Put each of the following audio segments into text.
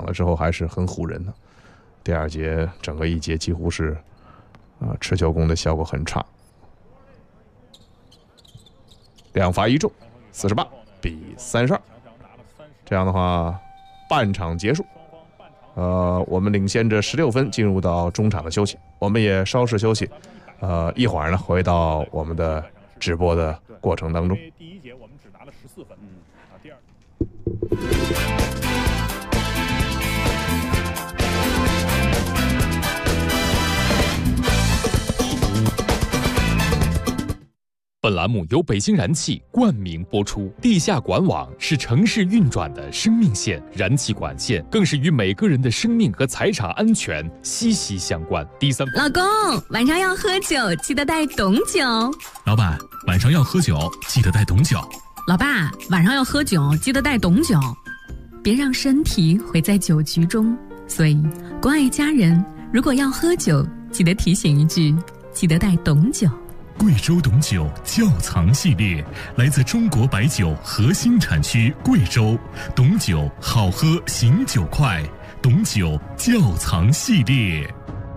了之后还是很唬人的。第二节整个一节几乎是持球攻的效果很差。2罚1中，48-32。这样的话，半场结束。我们领先着16分，进入到中场的休息。我们也稍事休息，一会儿呢回到我们的直播的过程当中。 第一节我们只拿了14分，第二。 本栏目由北京燃气冠名播出。地下管网是城市运转的生命线，燃气管线更是与每个人的生命和财产安全息息相关。第三， 老公，晚上要喝酒，记得带董酒。 老板，晚上要喝酒，记得带董酒。 老爸，晚上要喝酒，记得带董酒。别让身体毁在酒局中。所以，关爱家人，如果要喝酒，记得提醒一句，记得带董酒。 贵州董酒窖藏系列来自中国白酒核心产区贵州，董酒好喝醒酒快，董酒窖藏系列。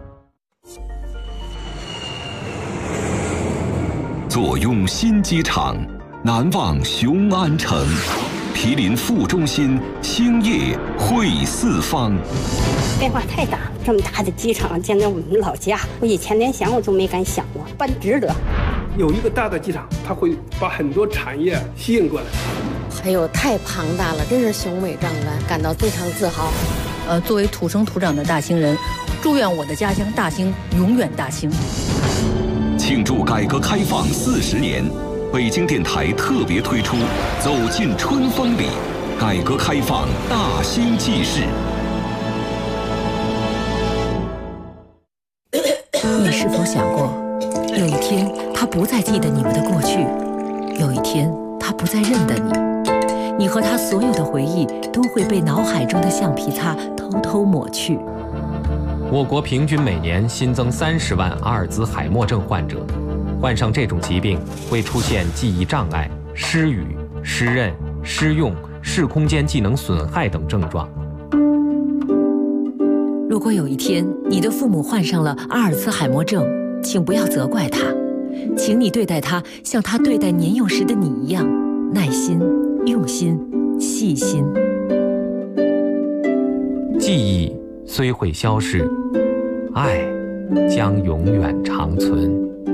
坐拥新机场，难忘雄安城，毗邻副中心，兴业汇四方。 变化太大，这么大的机场建在我们老家，我以前连想我都没敢想过，办值得。 有一个大的机场，它会把很多产业吸引过来。 还有太庞大了，真是雄伟壮观，感到非常自豪。 作为土生土长的大兴人，祝愿我的家乡大兴永远大兴。 庆祝改革开放40年，北京电台特别推出《走进春风里》，改革开放大兴纪事。 你是否想过，有一天他不再记得你们的过去，有一天他不再认得你，你和他所有的回忆都会被脑海中的橡皮擦偷偷抹去。 我国平均每年新增30万阿尔兹海默症患者，患上这种疾病会出现记忆障碍、失语、失认、失用、视空间技能损害等症状。 如果有一天你的父母患上了阿尔兹海默症，请不要责怪他，请你对待他像他对待年幼时的你一样，耐心、用心、细心。 记忆虽会消逝，爱将永远长存。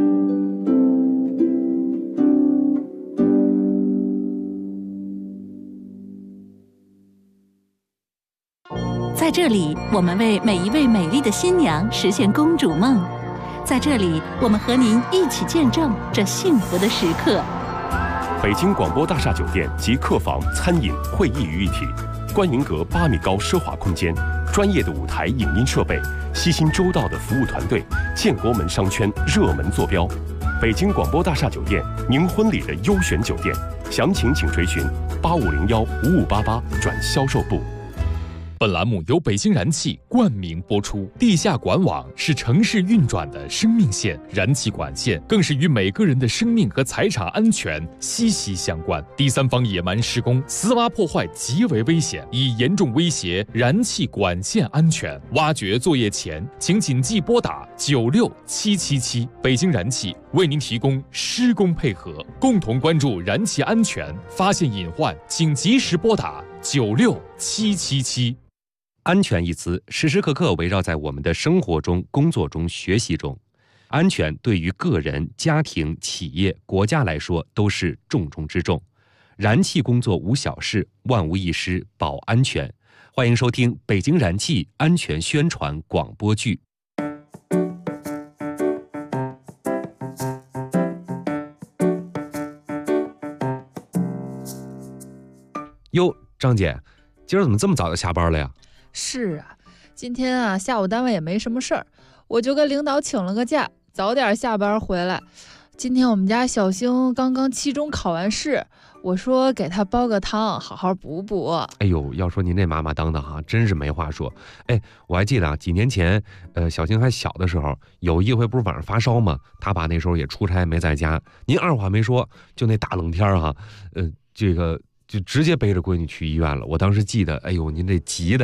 在这里，我们为每一位美丽的新娘实现公主梦。在这里，我们和您一起见证这幸福的时刻。 北京广播大厦酒店集客房、餐饮、会议于一体，观云阁8米高奢华空间，专业的舞台影音设备，悉心周到的服务团队，建国门商圈热门坐标。北京广播大厦酒店，您婚礼的优选酒店，详情请垂询8501-5588转销售部。 本栏目由北京燃气冠名播出。地下管网是城市运转的生命线，燃气管线更是与每个人的生命和财产安全息息相关。第三方野蛮施工、私挖破坏极为危险，已严重威胁燃气管线安全。挖掘作业前，请谨记拨打96777。北京燃气为您提供施工配合，共同关注燃气安全，发现隐患，请及时拨打96777。 安全一词时时刻刻围绕在我们的生活中、工作中、学习中。安全对于个人、家庭、企业、国家来说都是重中之重。燃气工作无小事，万无一失保安全。欢迎收听北京燃气安全宣传广播剧。哟，张姐，今儿怎么这么早就下班了呀？ 是啊，今天啊下午单位也没什么事儿，我就跟领导请了个假，早点下班回来。今天我们家小星刚刚期中考完试，我说给他煲个汤，好好补补。 哎呦，要说您这妈妈当的哈，真是没话说。哎，我还记得啊，几年前，小星还小的时候，有一回不是晚上发烧吗？他爸那时候也出差没在家，您二话没说，就那大冷天哈，这个就直接背着闺女去医院了。我当时记得，哎呦，您这急的呀。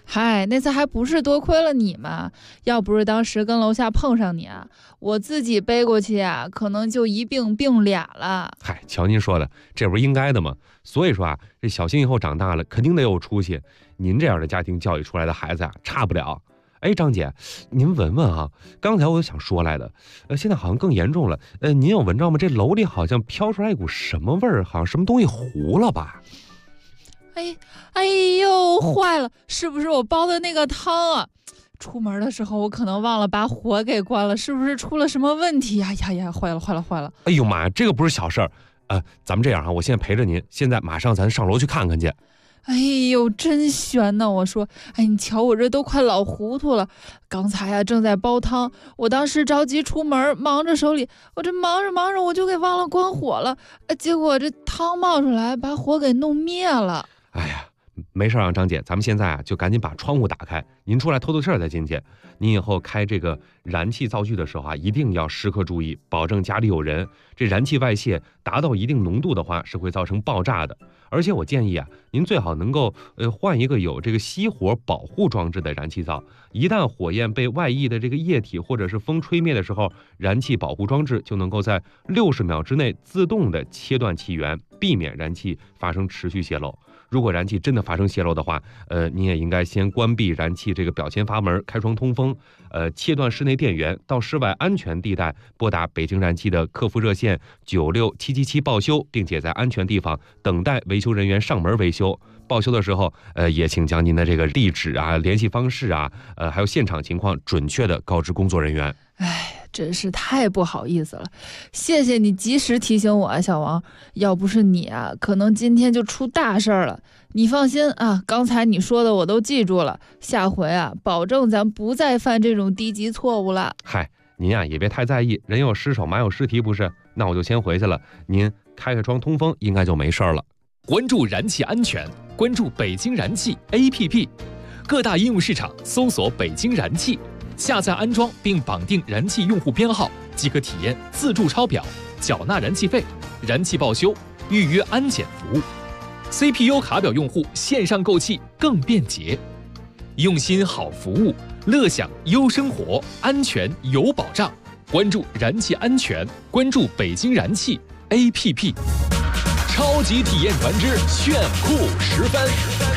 嗨，那次还不是多亏了你吗？要不是当时跟楼下碰上你啊，我自己背过去啊，可能就一病俩了。 嗨，瞧您说的，这不是应该的吗？所以说啊，这小新以后长大了肯定得有出息。您这样的家庭教育出来的孩子啊，差不了。哎，张姐，您闻闻啊，刚才我就想说来的，现在好像更严重了。您有闻着吗？这楼里好像飘出来一股什么味儿，好像什么东西糊了吧？ 哎呦，坏了，是不是我煲的那个汤啊？出门的时候我可能忘了把火给关了，是不是出了什么问题呀？呀，坏了！ 哎呦妈呀，这个不是小事儿。咱们这样啊，我现在陪着您，现在马上咱上楼去看看去。 哎呦，真悬呢！我说，你瞧我这都快老糊涂了。刚才啊正在煲汤，我当时着急出门，忙着手里，我这忙着我就给忘了关火了。结果这汤冒出来，把火给弄灭了。 哎呀，没事啊，张姐，咱们现在啊就赶紧把窗户打开，您出来透透气儿再进去。您以后开这个燃气灶具的时候啊，一定要时刻注意，保证家里有人。这燃气外泄达到一定浓度的话，是会造成爆炸的。而且我建议啊，您最好能够换一个有这个熄火保护装置的燃气灶。一旦火焰被外溢的这个液体或者是风吹灭的时候，燃气保护装置就能够在60秒之内自动的切断气源，避免燃气发生持续泄漏。如果燃气真的发生泄漏的话，您也应该先关闭燃气这个表前阀门，开窗通风，切断室内电源，到室外安全地带拨打北京燃气的客服热线96777报修，并且在安全地方等待维修人员上门维修。报修的时候，也请将您的这个地址啊、联系方式啊，还有现场情况准确的告知工作人员。 真是太不好意思了，谢谢你及时提醒我啊，小王。要不是你啊，可能今天就出大事了。你放心啊，刚才你说的我都记住了，下回啊，保证咱不再犯这种低级错误了。 嗨，您啊也别太在意，人有失手，马有失蹄，不是？那我就先回去了，您开窗通风，应该就没事了。 关注燃气安全，关注北京燃气 APP， 各大应用市场搜索北京燃气。下载安装并绑定燃气用户编号，即可体验自助抄表、缴纳燃气费、燃气报修、预约安检服务。CPU 卡表用户线上购气更便捷，用心好服务，乐享优生活，安全有保障。关注燃气安全，关注北京燃气 APP。超级体验团之炫酷10分。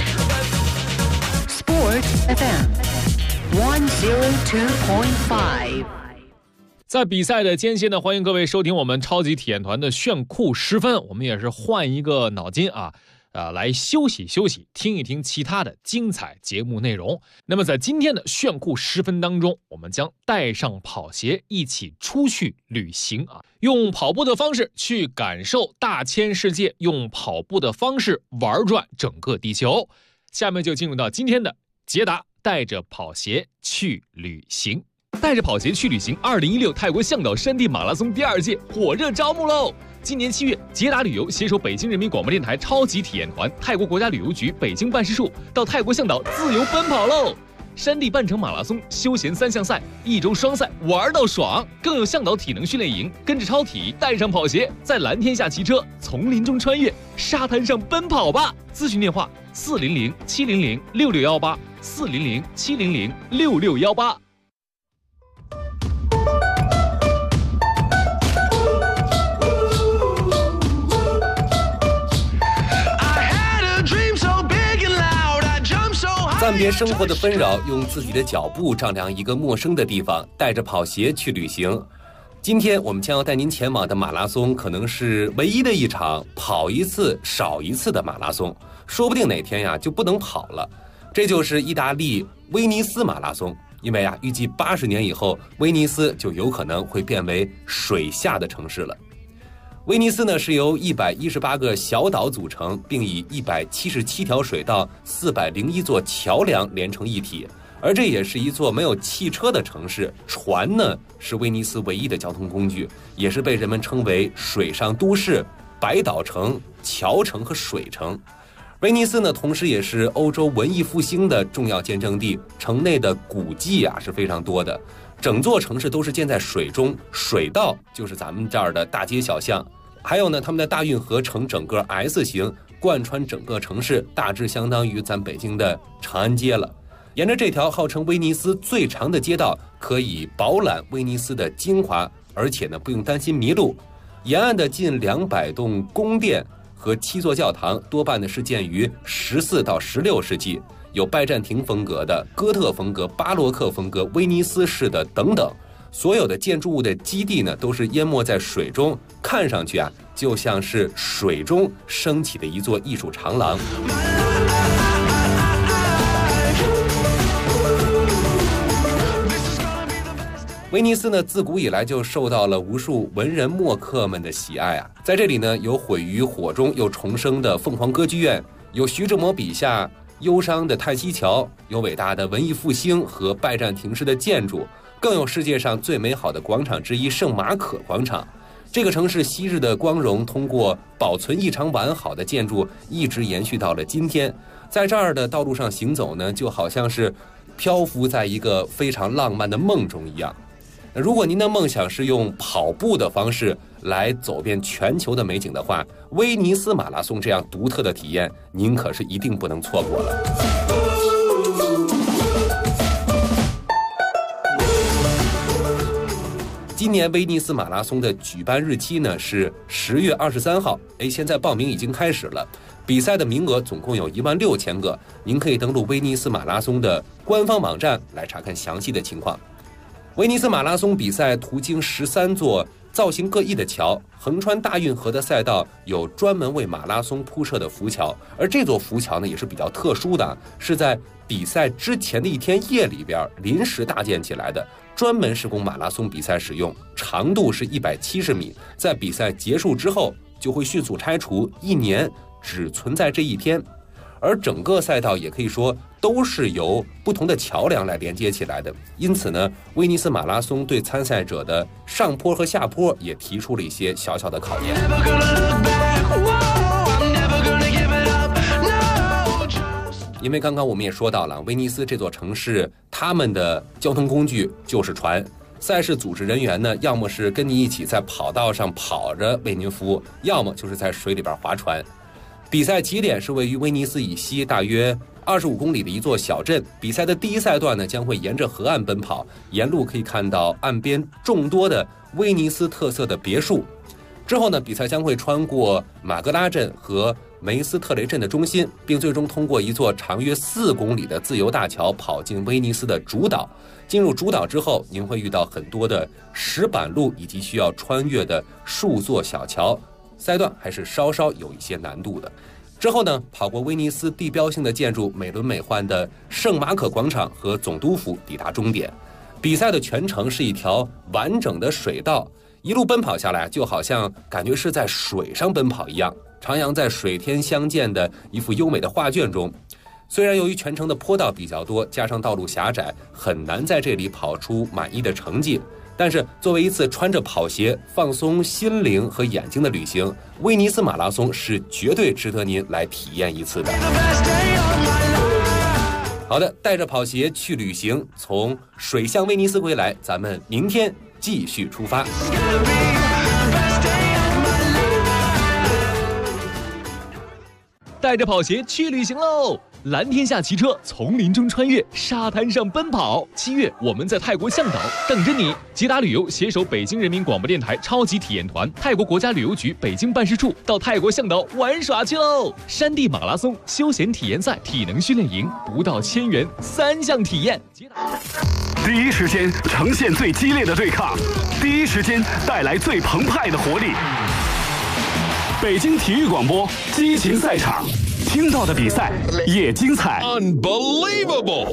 Sport FM102.5。 在比赛的间隙呢，欢迎各位收听我们超级体验团的炫酷10分。我们也是换一个脑筋啊，来休息休息，听一听其他的精彩节目内容。那么在今天的炫酷10分当中，我们将带上跑鞋一起出去旅行啊，用跑步的方式去感受大千世界，用跑步的方式玩转整个地球。下面就进入到今天的捷达带着跑鞋去旅行。带着跑鞋去旅行2016泰国向导山地马拉松第2届火热招募喽！今年7月，捷达旅游携手北京人民广播电台超级体验团、泰国国家旅游局北京办事处到泰国向导自由奔跑喽！山地半程马拉松、休闲3项赛、1周双赛，玩到爽！更有向导体能训练营，跟着超体，带上跑鞋，在蓝天下骑车，丛林中穿越，沙滩上奔跑吧！咨询电话400-700-6618，400-700-6618。 暂别生活的纷扰，用自己的脚步丈量一个陌生的地方，带着跑鞋去旅行。今天我们将要带您前往的马拉松，可能是唯一的一场跑一次少一次的马拉松，说不定哪天呀就不能跑了。这就是意大利威尼斯马拉松，因为预计80年以后，威尼斯就有可能会变为水下的城市了。威尼斯呢是由118个小岛组成，并以177条水道、401座桥梁连成一体，而这也是一座没有汽车的城市。船呢是威尼斯唯一的交通工具，也是被人们称为水上都市、百岛城、桥城和水城。威尼斯呢同时也是欧洲文艺复兴的重要见证地，城内的古迹是非常多的，整座城市都是建在水中，水道就是咱们这儿的大街小巷。还有呢，他们的大运河呈整个 S 型，贯穿整个城市，大致相当于咱北京的长安街了。 沿着这条号称威尼斯最长的街道，可以饱览威尼斯的精华，而且呢不用担心迷路。沿岸的近200栋宫殿和7座教堂，多半呢是建于14到16世纪，有拜占庭风格的、哥特风格、巴洛克风格、威尼斯式的等等。所有的建筑物的基地呢都是淹没在水中，看上去啊就像是水中升起的一座艺术长廊。威尼斯呢，自古以来就受到了无数文人墨客们的喜爱啊。在这里呢，有毁于火中又重生的凤凰歌剧院，有徐志摩笔下忧伤的叹息桥，有伟大的文艺复兴和拜占庭式的建筑，更有世界上最美好的广场之一圣马可广场。这个城市昔日的光荣，通过保存异常完好的建筑，一直延续到了今天。在这儿的道路上行走呢，就好像是漂浮在一个非常浪漫的梦中一样。如果您的梦想是用跑步的方式来走遍全球的美景的话，威尼斯马拉松这样独特的体验，您可是一定不能错过了。今年威尼斯马拉松的举办日期呢是10月23号，现在报名已经开始了。比赛的名额总共有16000个，您可以登录威尼斯马拉松的官方网站来查看详细的情况。威尼斯马拉松比赛途经13座造型各异的桥，横穿大运河的赛道有专门为马拉松铺设的浮桥，而这座浮桥呢也是比较特殊的，是在比赛之前的一天夜里边临时搭建起来的，专门是供马拉松比赛使用，长度是170米，在比赛结束之后就会迅速拆除，1年只存在这一天。而整个赛道也可以说都是由不同的桥梁来连接起来的，因此呢，威尼斯马拉松对参赛者的上坡和下坡也提出了一些小小的考验。因为刚刚我们也说到了，威尼斯这座城市，他们的交通工具就是船。赛事组织人员呢，要么是跟你一起在跑道上跑着为您服务，要么就是在水里边划船。比赛起点是位于威尼斯以西大约25公里的一座小镇。比赛的第一赛段呢，将会沿着河岸奔跑，沿路可以看到岸边众多的威尼斯特色的别墅。之后呢，比赛将会穿过马格拉镇和梅斯特雷镇的中心，并最终通过一座长约4公里的自由大桥跑进威尼斯的主岛。进入主岛之后，您会遇到很多的石板路以及需要穿越的数座小桥，赛段还是稍稍有一些难度的。之后呢，跑过威尼斯地标性的建筑美轮美奂的圣马可广场和总督府，抵达终点。比赛的全程是一条完整的水道，一路奔跑下来，就好像感觉是在水上奔跑一样，徜徉在水天相间的一幅优美的画卷中。虽然由于全程的坡道比较多，加上道路狭窄，很难在这里跑出满意的成绩，但是作为一次穿着跑鞋放松心灵和眼睛的旅行，威尼斯马拉松是绝对值得您来体验一次的。好的，带着跑鞋去旅行，从水乡威尼斯归来，咱们明天继续出发。 带着跑鞋去旅行喽！蓝天下骑车，丛林中穿越，沙滩上奔跑。7月，我们在泰国向导等着你。捷达旅游携手北京人民广播电台超级体验团、泰国国家旅游局北京办事处到泰国向导玩耍去喽！山地马拉松、休闲体验赛、体能训练营，不到1000元3项体验。 第一时间呈现最激烈的对抗，第一时间带来最澎湃的活力。北京体育广播激情赛场，听到的比赛也精彩。 Unbelievable！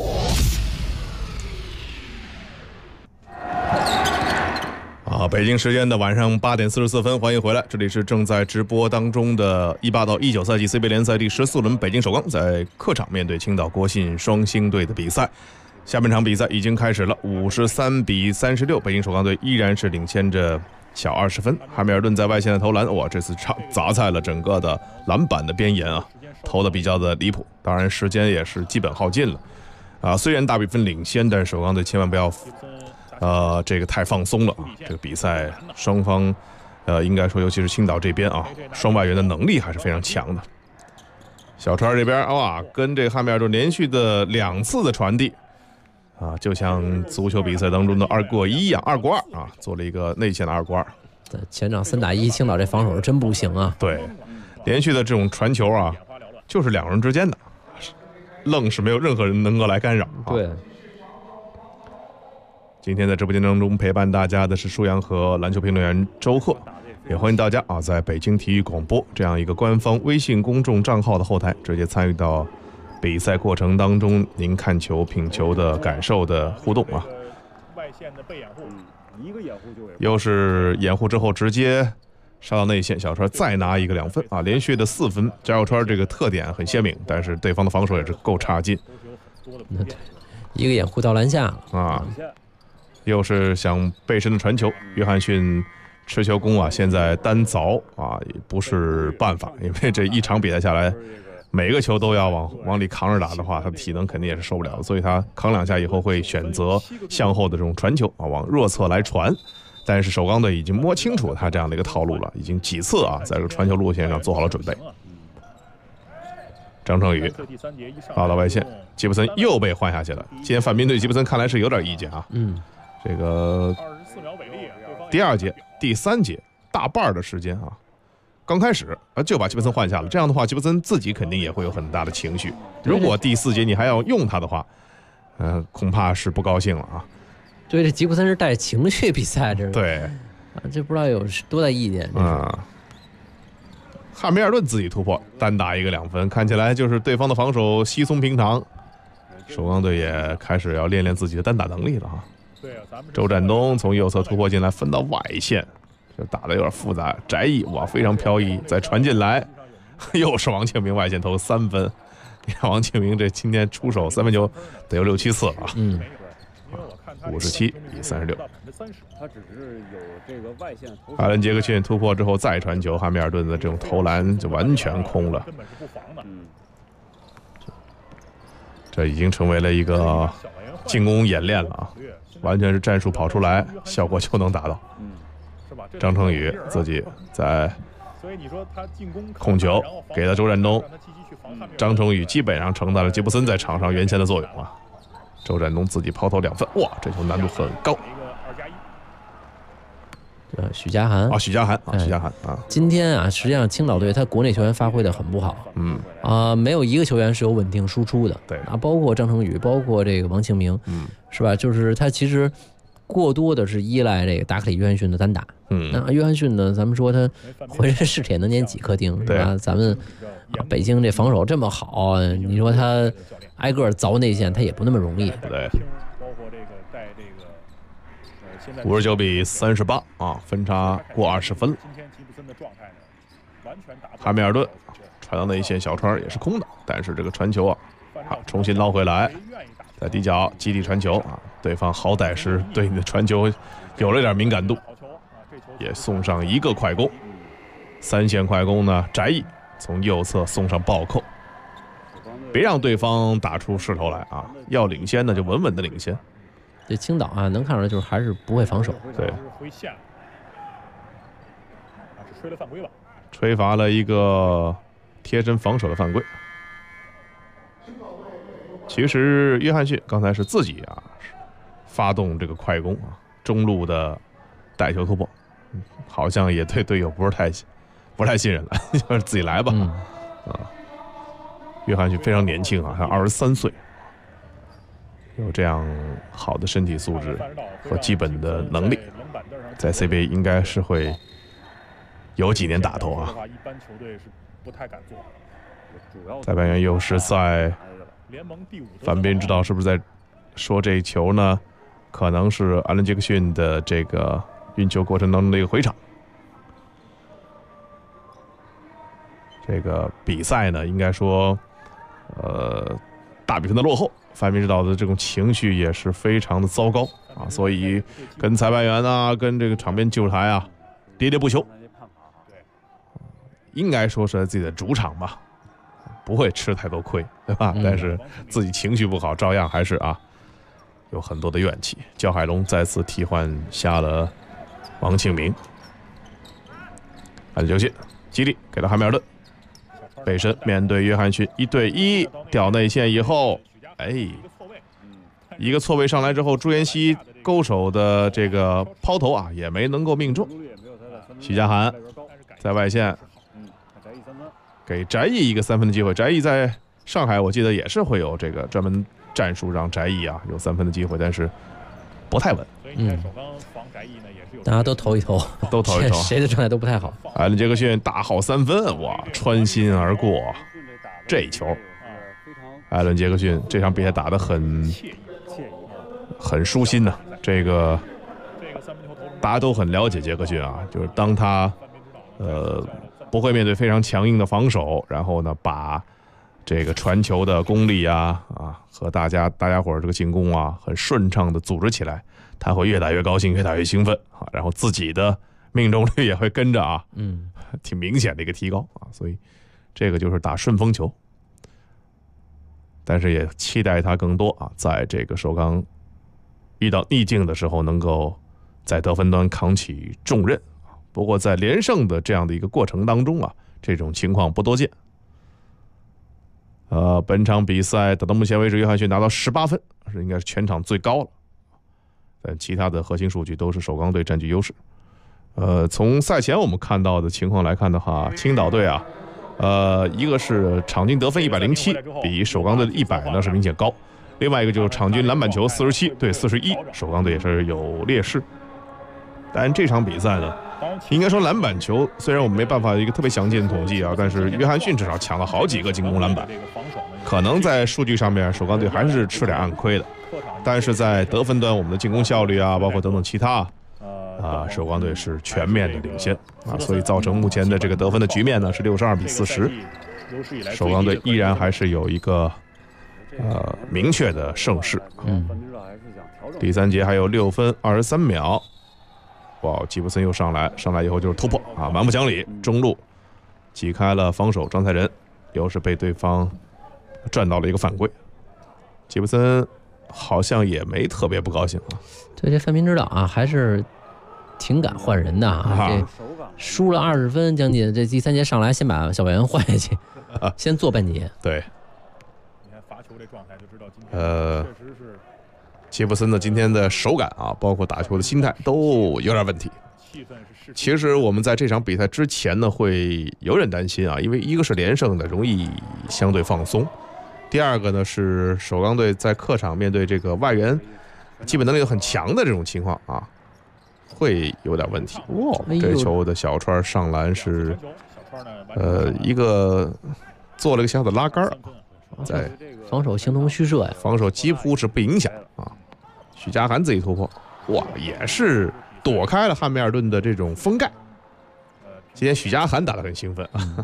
北京时间的晚上8点44分，欢迎回来，这里是正在直播当中的18到19赛季 CBA 联赛第14轮，北京首钢在客场面对青岛国信双星队的比赛。下半场比赛已经开始了，53比36，北京首钢队依然是领先着小20分。哈密尔顿在外线的投篮，哇，这次砸在了整个的篮板的边沿啊，投的比较的离谱。当然时间也是基本耗尽了虽然大比分领先，但是首钢队千万不要这个太放松了啊。这个比赛双方应该说尤其是青岛这边啊，双外援的能力还是非常强的。 小川这边哇，跟这个汉密尔顿连续的2次的传递啊，就像足球比赛当中的2过1一样，2过2啊，做了一个内线的2过2。 前场3打1，青岛这防守是真不行啊。 对，连续的这种传球啊，就是2人之间的，愣是没有任何人能够来干扰。 对。 今天在直播间当中陪伴大家的是舒阳和篮球评论员周贺，也欢迎大家啊，在北京体育广播这样一个官方微信公众账号的后台直接参与到比赛过程当中您看球品球的感受的互动啊。 外线的被掩护，一个掩护就又是掩护之后直接杀到内线，小川再拿一个2分啊，连续的4分。翟小川这个特点很鲜明，但是对方的防守也是够差劲， 一个掩护到篮下啊。又是想背身的传球，约翰逊持球攻啊，现在单凿啊也不是办法，因为这一场比赛下来，每个球都要往里扛着打的话，他的体能肯定也是受不了的，所以他扛2下以后会选择向后的这种传球啊，往弱侧来传。但是首钢队已经摸清楚他这样的一个套路了，已经几次啊在这个传球路线上做好了准备。张成宇发到外线，吉布森又被换下去了。今天范斌对吉布森看来是有点意见啊。这个第2节、第3节大半的时间啊，刚开始就把吉布森换下了。这样的话，吉布森自己肯定也会有很大的情绪。如果第4节你还要用他的话，恐怕是不高兴了啊。 对，这吉布森是带情绪比赛，这对啊，这不知道有多大意见啊。汉密尔顿自己突破，单打一个2分，看起来就是对方的防守稀松平常。首钢队也开始要练练自己的单打能力了哈。周占东从右侧突破进来，分到外线，这打的有点复杂。翟毅哇，非常飘逸，再传进来，又是王庆明外线投3分。你看王庆明这今天出手3分球得有6、7次啊。57-36。 他只是有这个外线投。 艾伦杰克逊突破之后再传球，汉密尔顿的这种投篮就完全空了。这已经成为了一个进攻演练了啊。完全是战术跑出来，效果就能达到。张成宇自己在控球，给了周占东。张成宇基本上承担了吉布森在场上原先的作用啊。周占东自己抛投2分，哇，这球难度很高。 许家涵啊，许家涵啊， 今天啊，实际上青岛队他国内球员发挥的很不好，没有一个球员是有稳定输出的， 对啊，包括张成宇，包括这个王庆明，是吧？就是他其实过多的是依赖这个达克里约翰逊的单打，那约翰逊呢，咱们说他浑身是铁能碾几颗钉，是吧？咱们北京这防守这么好，你说他挨个凿内线，他也不那么容易， 对。59-38啊，分差过20分了。汉密尔顿传到内线，小川也是空的，但是这个传球啊，重新捞回来，在底角基地传球啊，对方好歹是对你的传球有了点敏感度，也送上一个快攻。3线快攻呢，翟毅从右侧送上暴扣，别让对方打出势头来啊，要领先呢就稳稳的领先。 这青岛啊，能看出来就是还是不会防守。 对， 吹了犯规了， 吹罚了一个贴身防守的犯规。其实约翰逊刚才是自己啊发动这个快攻啊，中路的带球突破，好像也对队友不太信任了，就是自己来吧。约翰逊非常年轻啊，他23岁。有这样好的身体素质和基本的能力，在 CBA 应该是会有几年打头啊。裁判员又是在范斌知道是不是在说这一球呢？可能是艾伦杰克逊的这个运球过程当中的一个回场。这个比赛呢，应该说，大比分的落后。范斌指导的这种情绪也是非常的糟糕啊，所以跟裁判员啊，跟这个场边救台啊，喋喋不休。应该说是在自己的主场吧，不会吃太多亏，对吧？但是自己情绪不好，照样还是啊，有很多的怨气。焦海龙再次替换下了王庆明，按球线，基利给了汉密尔顿， 背身面对约翰逊1对1，吊内线以后，一个错位上来之后，朱彦西勾手的这个抛投啊，也没能够命中。许家涵在外线给翟毅一个3分的机会。翟毅在上海我记得也是会有这个专门战术让翟毅啊有3分的机会，但是不太稳。 大家都投一投， 都投一投， 谁的状态都不太好。 艾伦杰克逊大号3分，哇，穿心而过，这一球，艾伦杰克逊这场比赛打得很舒心呐。这个大家都很了解杰克逊啊，就是当他不会面对非常强硬的防守，然后呢把这个传球的功力啊和大家伙儿这个进攻啊很顺畅的组织起来，他会越打越高兴，越打越兴奋啊，然后自己的命中率也会跟着啊，挺明显的一个提高啊，所以这个就是打顺风球。但是也期待他更多啊，在这个首钢遇到逆境的时候，能够在得分端扛起重任。不过在连胜的这样的一个过程当中啊，这种情况不多见。本场比赛打到目前为止，约翰逊拿到18分，应该是全场最高了。但其他的核心数据都是首钢队占据优势。从赛前我们看到的情况来看的话，青岛队啊，一个是场均得分107，比首钢队的100呢是明显高。另外一个就是场均篮板球47对41，首钢队也是有劣势。但这场比赛呢，应该说篮板球虽然我们没办法一个特别详尽的统计啊，但是约翰逊至少抢了好几个进攻篮板，可能在数据上面首钢队还是吃点暗亏的，但是在得分端我们的进攻效率啊，包括等等其他首钢队是全面的领先啊，所以造成目前的这个得分的局面呢是62比40，首钢队依然还是有一个明确的胜势。第3节还有6分23秒。哇，吉布森又上来以后就是突破啊，满不讲理，中路挤开了防守张才仁，又是被对方赚到了一个犯规。吉布森好像也没特别不高兴啊。 对，这范斌指导啊，还是挺敢换人的啊。这输了20分将近，这第3节上来先把小外援换下去，先做半节。 对， 你看罚球这状态就知道今天确实是。 杰弗森的今天的手感啊，包括打球的心态都有点问题。其实我们在这场比赛之前呢，会有点担心啊，因为一个是连胜的容易相对放松，第二个呢是首钢队在客场面对这个外援基本能力很强的这种情况啊，会有点问题。哇，这球的小川上篮是一个做了个小小的拉杆，在防守形同虚设呀， 防守几乎是不影响啊。许家涵自己突破，哇，也是躲开了汉密尔顿的这种封盖。今天许家涵打得很兴奋啊，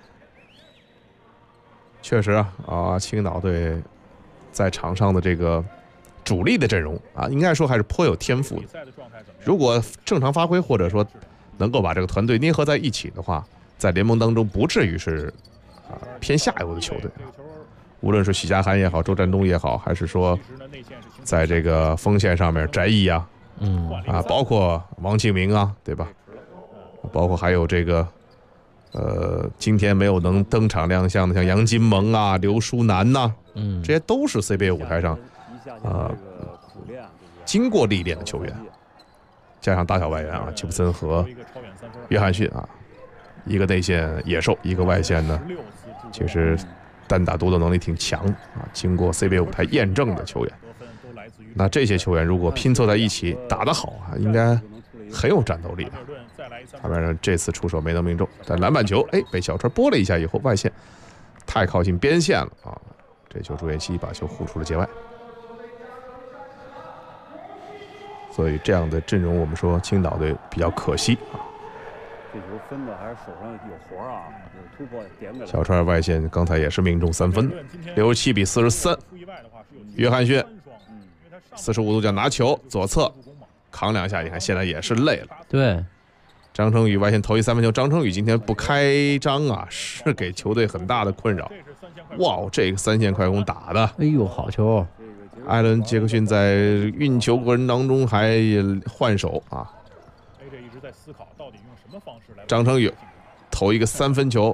确实啊，青岛队在场上的这个主力的阵容啊，应该说还是颇有天赋的。如果正常发挥，或者说能够把这个团队捏合在一起的话，在联盟当中不至于是偏下游的球队。无论是许家涵也好，周占东也好，还是说在这个锋线上面翟毅啊，包括王庆明啊，对吧？包括还有这个今天没有能登场亮相的像杨金蒙啊、刘书南呐，这些都是 CBA 舞台上经过历练的球员，加上大小外援啊，吉布森和约翰逊啊，一个内线野兽，一个外线呢，其实单打独斗能力挺强啊，经过 CBA 舞台验证的球员。那这些球员如果拼凑在一起打得好啊，应该很有战斗力啊。当然这次出手没能命中，但篮板球被小川拨了一下以后，外线太靠近边线了啊，这球朱彦西把球护出了界外。所以这样的阵容，我们说青岛队比较可惜啊。 这球分的还是手上有活啊，有突破点给。 小川外线刚才也是命中3分，67比43。约翰逊45度角拿球左侧扛2下，你看现在也是累了。 对， 张成宇外线投一3分球，张成宇今天不开张啊，是给球队很大的困扰。哇，这个3线快攻打的， 哎呦，好球！ 艾伦杰克逊在运球过程当中还换手啊。 一直在思考到底用什么方式来。 张成宇投一个3分球，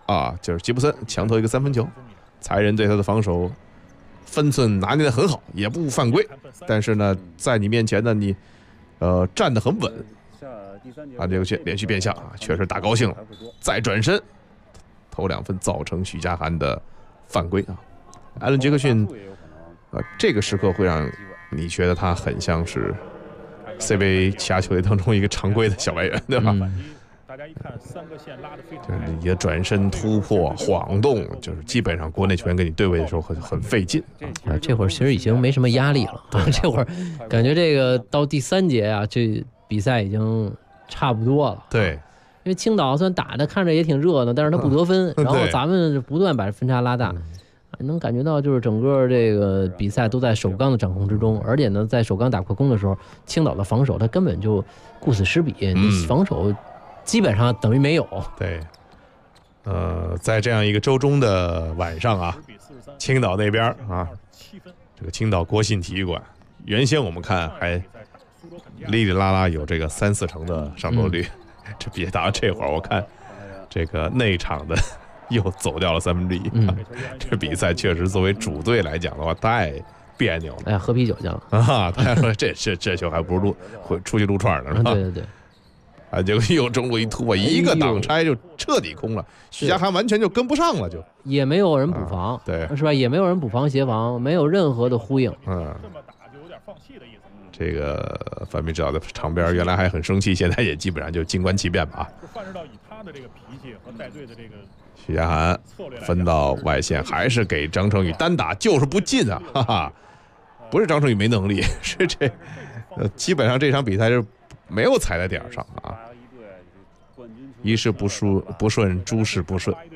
啊，就是吉布森强投一个3分球，才人对他的防守分寸拿捏得很好，也不犯规，但是呢，在你面前呢，你站得很稳。安杰克逊连续变向啊，确实打高兴了，再转身投2分，造成许家涵的犯规啊。艾伦·杰克逊，这个时刻会让你觉得他很像是 CBA 其他球队当中一个常规的小外援，对吧？ 大家一看3个线拉得非常， 就是你的转身突破、晃动，就是基本上国内球员跟你对位的时候很费劲啊。这会儿其实已经没什么压力了，这会儿感觉这个到第3节啊，这比赛已经差不多了。 对， 因为青岛虽然打的看着也挺热闹，但是他不得分，然后咱们不断把分差拉大。能感觉到就是整个这个比赛都在首钢的掌控之中，而且呢，在首钢打快攻的时候，青岛的防守他根本就顾此失彼，你防守基本上等于没有。 对，在这样一个周中的晚上啊，青岛那边啊，这个青岛国信体育馆，原先我们看还哩哩啦啦有这个3-4成的上座率，这别打到这会儿，我看这个内场的又走掉了1/3。这比赛确实作为主队来讲的话，太别扭了。 哎呀，喝啤酒去了啊！他说这球还不如出去撸串呢，是吧？ 对。 啊，结果又中路一突破，一个挡拆就彻底空了，许家涵完全就跟不上了，就也没有人补防， 对， 是吧？也没有人补防协防，没有任何的呼应。 这么打就有点放弃的意思。 这个范明指导在场边原来还很生气，现在也基本上就静观其变吧。 范指导以他的这个脾气和带队的这个。 许家涵分到外线，还是给张成宇单打，就是不进啊！哈哈，不是张成宇没能力，是这，基本上这场比赛是没有踩在点上啊。一事不顺，诸事不顺。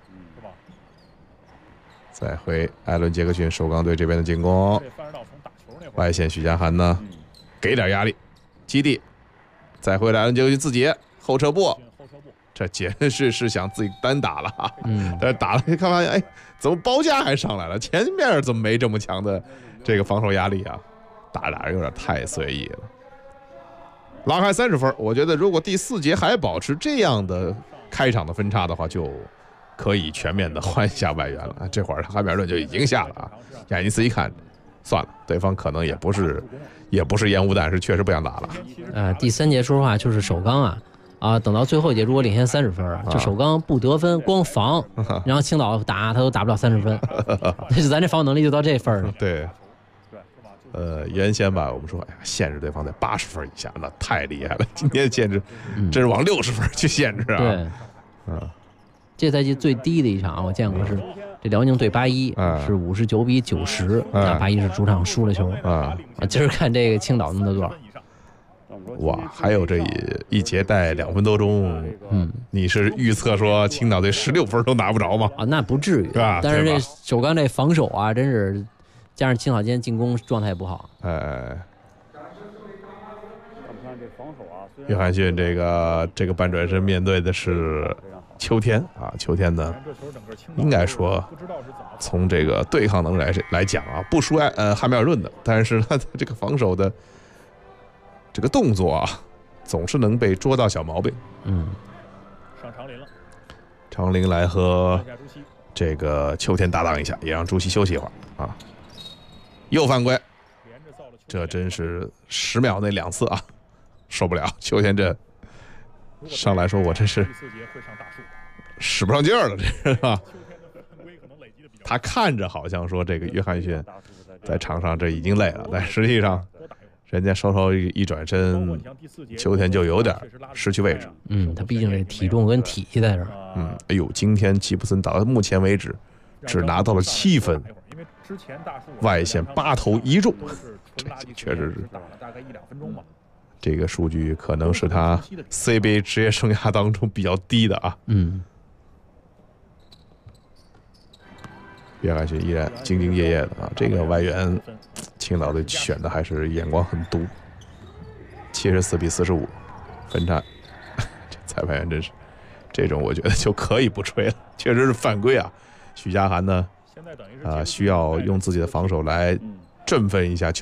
再回艾伦·杰克逊首钢队这边的进攻，外线许家涵呢，给点压力，基地，再回来艾伦·杰克逊自己后撤步。这简直是想自己单打了，但是打了看发现，哎，怎么包夹还上来了？前面怎么没这么强的这个防守压力啊？打有点太随意了。拉开30分，我觉得如果第4节还保持这样的开场的分差的话，就可以全面的换下外援了。这会儿汉密尔顿就已经下了啊。亚尼斯一看，算了，对方可能也不是烟雾弹，是确实不想打了。 第3节说实话就是首钢啊，等到最后一节如果领先30分，就首钢不得分，光防，然后青岛打他都打不了30分，那就咱这防守能力就到这份了。 对，原先吧，我们说，哎呀，限制对方在80分以下，那太厉害了。今天限制，这是往60分去限制啊。 对，这赛季最低的一场我见过是这辽宁对81，是59-90，那81是主场输了球啊。今儿看这个青岛能得多少？ 哇，还有这一节带2分多钟，你是预测说青岛队16分都拿不着吗？ 啊，那不至于， 对吧？ 但是这首钢这防守啊，真是加上青岛今天进攻状态也不好。 约翰逊这个半转身面对的是秋天啊，秋天呢，应该说从这个对抗能力来讲啊，不输汉密尔顿的，但是他的这个防守的这个动作啊，总是能被捉到小毛病。 上长林了， 长林来和这个秋天搭档一下，也让朱熹休息一会儿啊。又犯规，这真是10秒内2次啊，受不了！秋天这上来说，我真是使不上劲儿了，这是吧？他看着好像说这个约翰逊在场上这已经累了，但实际上人家稍稍一转身，秋天就有点失去位置。 他毕竟这体重跟体系在这儿。 哎呦，今天吉布森打到目前为止只拿到了7分，外线8投1中，这确实是大概1-2分钟吧。 这个数据可能是他 CBA 职业生涯当中比较低的啊。约翰逊依然兢兢业业的啊，这个外援青岛队选的还是眼光很毒。74-45分差，这裁判员真是这种，我觉得就可以不吹了，确实是犯规啊。许家涵呢，需要用自己的防守来振奋一下球